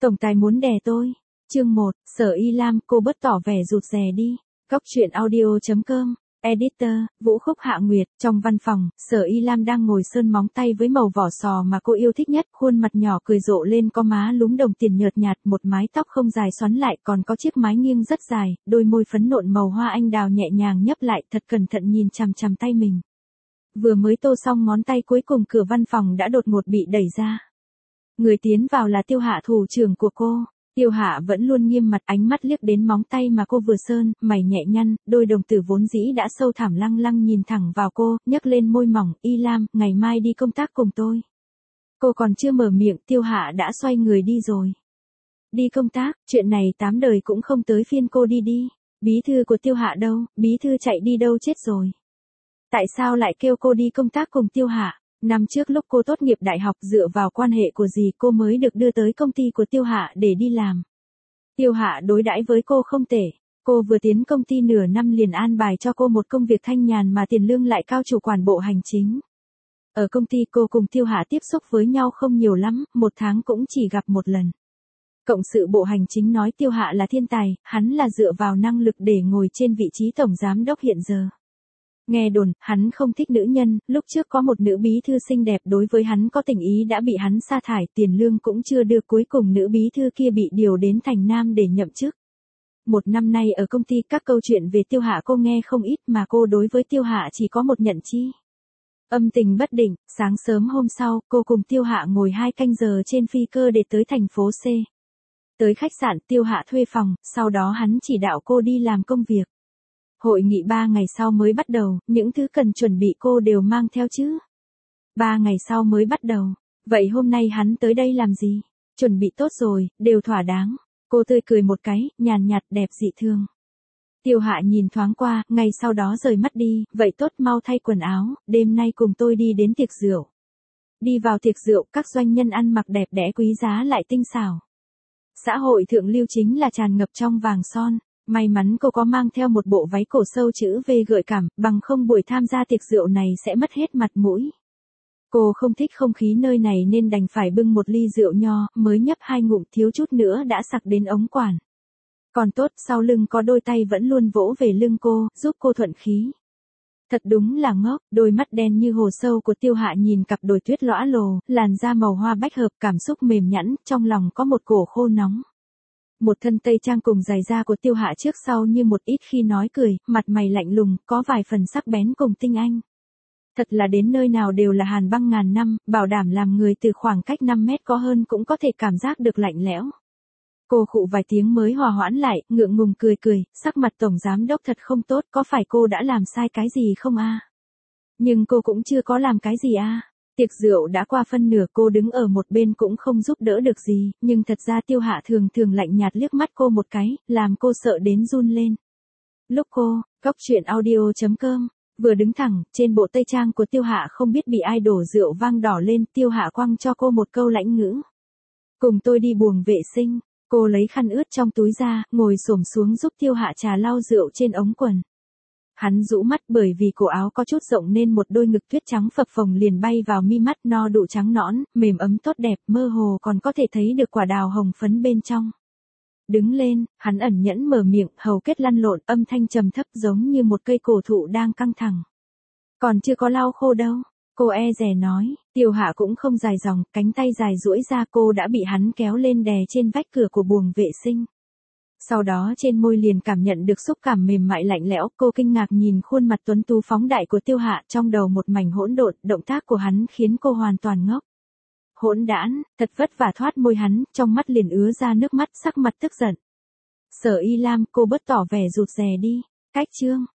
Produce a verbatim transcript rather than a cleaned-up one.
Tổng tài muốn đè tôi. Chương một, Sở Y Lam, cô bớt tỏ vẻ rụt rè đi. Cóc truyện audio chấm com. Editor, Vũ Khúc Hạ Nguyệt. Trong văn phòng, Sở Y Lam đang ngồi sơn móng tay với màu vỏ sò mà cô yêu thích nhất, khuôn mặt nhỏ cười rộ lên, có má lúm đồng tiền nhợt nhạt, một mái tóc không dài xoắn lại, còn có chiếc mái nghiêng rất dài, đôi môi phấn nộn màu hoa anh đào nhẹ nhàng nhấp lại, thật cẩn thận nhìn chằm chằm tay mình. Vừa mới tô xong ngón tay cuối cùng, cửa văn phòng đã đột ngột bị đẩy ra. Người tiến vào là Tiêu Hạ, thủ trưởng của cô. Tiêu Hạ vẫn luôn nghiêm mặt, ánh mắt liếc đến móng tay mà cô vừa sơn, mày nhẹ nhăn, đôi đồng tử vốn dĩ đã sâu thẳm lăng lăng nhìn thẳng vào cô, nhấc lên môi mỏng, Y Lam, ngày mai đi công tác cùng tôi. Cô còn chưa mở miệng, Tiêu Hạ đã xoay người đi rồi. Đi công tác, chuyện này tám đời cũng không tới phiên cô đi đi. Bí thư của Tiêu Hạ đâu, bí thư chạy đi đâu chết rồi. Tại sao lại kêu cô đi công tác cùng Tiêu Hạ? Năm trước lúc cô tốt nghiệp đại học, dựa vào quan hệ của dì cô mới được đưa tới công ty của Tiêu Hạ để đi làm. Tiêu Hạ đối đãi với cô không tệ. Cô vừa tiến công ty nửa năm liền an bài cho cô một công việc thanh nhàn mà tiền lương lại cao, chủ quản bộ hành chính. Ở công ty cô cùng Tiêu Hạ tiếp xúc với nhau không nhiều lắm, một tháng cũng chỉ gặp một lần. Cộng sự bộ hành chính nói Tiêu Hạ là thiên tài, hắn là dựa vào năng lực để ngồi trên vị trí tổng giám đốc hiện giờ. Nghe đồn, hắn không thích nữ nhân, lúc trước có một nữ bí thư xinh đẹp đối với hắn có tình ý đã bị hắn sa thải, tiền lương cũng chưa đưa, cuối cùng nữ bí thư kia bị điều đến Thành Nam để nhậm chức. Một năm nay ở công ty, các câu chuyện về Tiêu Hạ cô nghe không ít, mà cô đối với Tiêu Hạ chỉ có một nhận chi. Âm tình bất định. Sáng sớm hôm sau, cô cùng Tiêu Hạ ngồi hai canh giờ trên phi cơ để tới thành phố C. Tới khách sạn, Tiêu Hạ thuê phòng, sau đó hắn chỉ đạo cô đi làm công việc. Hội nghị ba ngày sau mới bắt đầu, những thứ cần chuẩn bị cô đều mang theo chứ. Ba ngày sau mới bắt đầu. Vậy hôm nay hắn tới đây làm gì? Chuẩn bị tốt rồi, đều thỏa đáng. Cô tươi cười một cái, nhàn nhạt đẹp dị thường. Tiêu Hạ nhìn thoáng qua, ngay sau đó rời mắt đi, vậy tốt, mau thay quần áo, đêm nay cùng tôi đi đến tiệc rượu. Đi vào tiệc rượu, các doanh nhân ăn mặc đẹp đẽ quý giá lại tinh xảo. Xã hội thượng lưu chính là tràn ngập trong vàng son. May mắn cô có mang theo một bộ váy cổ sâu chữ V gợi cảm, bằng không buổi tham gia tiệc rượu này sẽ mất hết mặt mũi. Cô không thích không khí nơi này nên đành phải bưng một ly rượu nho, mới nhấp hai ngụm thiếu chút nữa đã sặc đến ống quản. Còn tốt, sau lưng có đôi tay vẫn luôn vỗ về lưng cô, giúp cô thuận khí. Thật đúng là ngốc, đôi mắt đen như hồ sâu của Tiêu Hạ nhìn cặp đồi tuyết lõa lồ, làn da màu hoa bách hợp, cảm xúc mềm nhẵn, trong lòng có một cổ khô nóng. Một thân tây trang cùng giày da của Tiêu Hạ trước sau như một, ít khi nói cười, mặt mày lạnh lùng, có vài phần sắc bén cùng tinh anh. Thật là đến nơi nào đều là hàn băng ngàn năm, bảo đảm làm người từ khoảng cách năm mét có hơn cũng có thể cảm giác được lạnh lẽo. Cô khụ vài tiếng mới hòa hoãn lại, ngượng ngùng cười cười, sắc mặt tổng giám đốc thật không tốt, có phải cô đã làm sai cái gì không a? Nhưng cô cũng chưa có làm cái gì a. Tiệc rượu đã qua phân nửa, cô đứng ở một bên cũng không giúp đỡ được gì, nhưng thật ra Tiêu Hạ thường thường lạnh nhạt liếc mắt cô một cái, làm cô sợ đến run lên. Lúc cô, Cóc truyện audio chấm com, vừa đứng thẳng, trên bộ tây trang của Tiêu Hạ không biết bị ai đổ rượu vang đỏ lên, Tiêu Hạ quăng cho cô một câu lãnh ngữ. Cùng tôi đi buồng vệ sinh. Cô lấy khăn ướt trong túi ra, ngồi xổm xuống giúp Tiêu Hạ trà lau rượu trên ống quần. Hắn rũ mắt, bởi vì cổ áo có chút rộng nên một đôi ngực tuyết trắng phập phồng liền bay vào mi mắt, no đủ trắng nõn, mềm ấm tốt đẹp, mơ hồ còn có thể thấy được quả đào hồng phấn bên trong. Đứng lên, hắn ẩn nhẫn mở miệng, hầu kết lăn lộn, âm thanh trầm thấp giống như một cây cổ thụ đang căng thẳng. Còn chưa có lau khô đâu. Cô e dè nói. Tiêu Hạ cũng không dài dòng, cánh tay dài duỗi ra, cô đã bị hắn kéo lên đè trên vách cửa của buồng vệ sinh. Sau đó trên môi liền cảm nhận được xúc cảm mềm mại lạnh lẽo, cô kinh ngạc nhìn khuôn mặt tuấn tú phóng đại của Tiêu Hạ, trong đầu một mảnh hỗn độn, động tác của hắn khiến cô hoàn toàn ngốc. Hỗn đản, thật vất vả thoát môi hắn, trong mắt liền ứa ra nước mắt, sắc mặt tức giận. Sở Y Lam, cô bớt tỏ vẻ rụt rè đi. Cách chương